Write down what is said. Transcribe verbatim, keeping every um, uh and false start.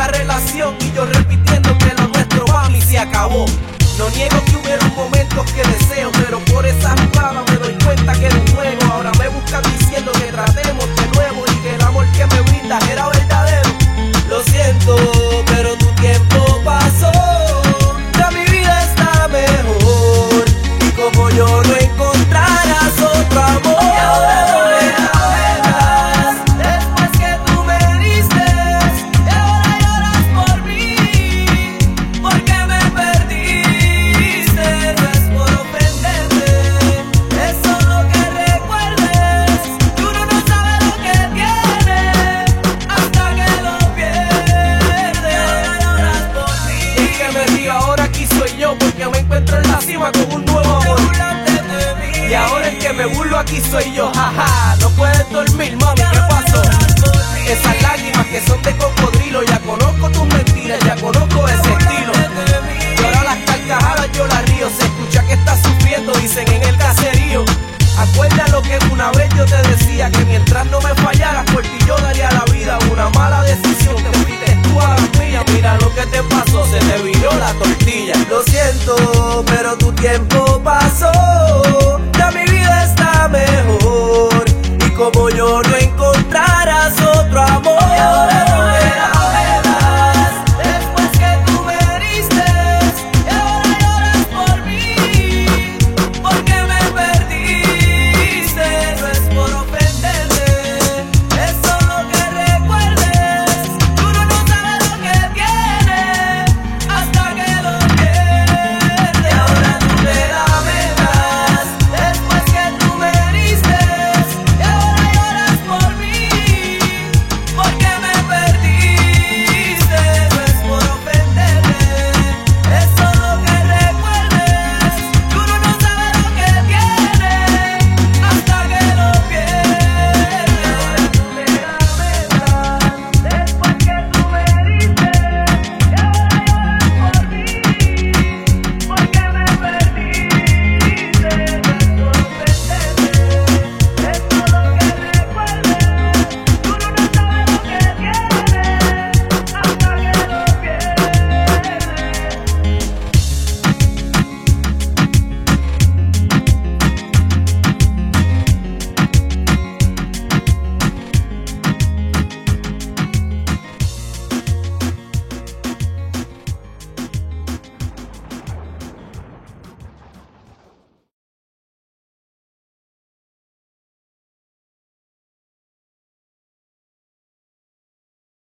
relación y yo repitiendo que lo nuestro, mami, se acabó. No niego que hubieron momentos que deseo, pero por esa jugada me doy cuenta que era un juego. Ahora me buscan diciendo que tratemos de nuevo y que el amor que me brindas era verdadero. Lo siento, pero tu tiempo pasó, ya mi vida está mejor. Y como yo no encontrarás otro amor, y ahora no me amas, después que tú me diste, y ahora lloras por mí, porque me perdiste. No es por ofenderte, es solo que recuerdes que uno no sabe lo que tiene hasta que lo pierde. Y ahora lloras por mí. Y es que me río, ahora aquí soy yo, porque me encuentro en la cima con un nuevo amor. Y ahora el que me burlo aquí soy yo, jaja. No puedes dormir, mami, ¿qué pasó? Esas lágrimas que son de cocodrilo, ya conozco tus mentiras, ya conozco ese estilo. Y ahora las carcajadas yo las río, se escucha que estás sufriendo, dicen en el caserío. Acuerda lo que una vez yo te decía, que mientras no me fallaras por ti yo daría la vida. Una mala decisión, te fuiste tú a las mías. Mira lo que te pasó, se te viró la tortilla. Lo siento, pero tu tiempo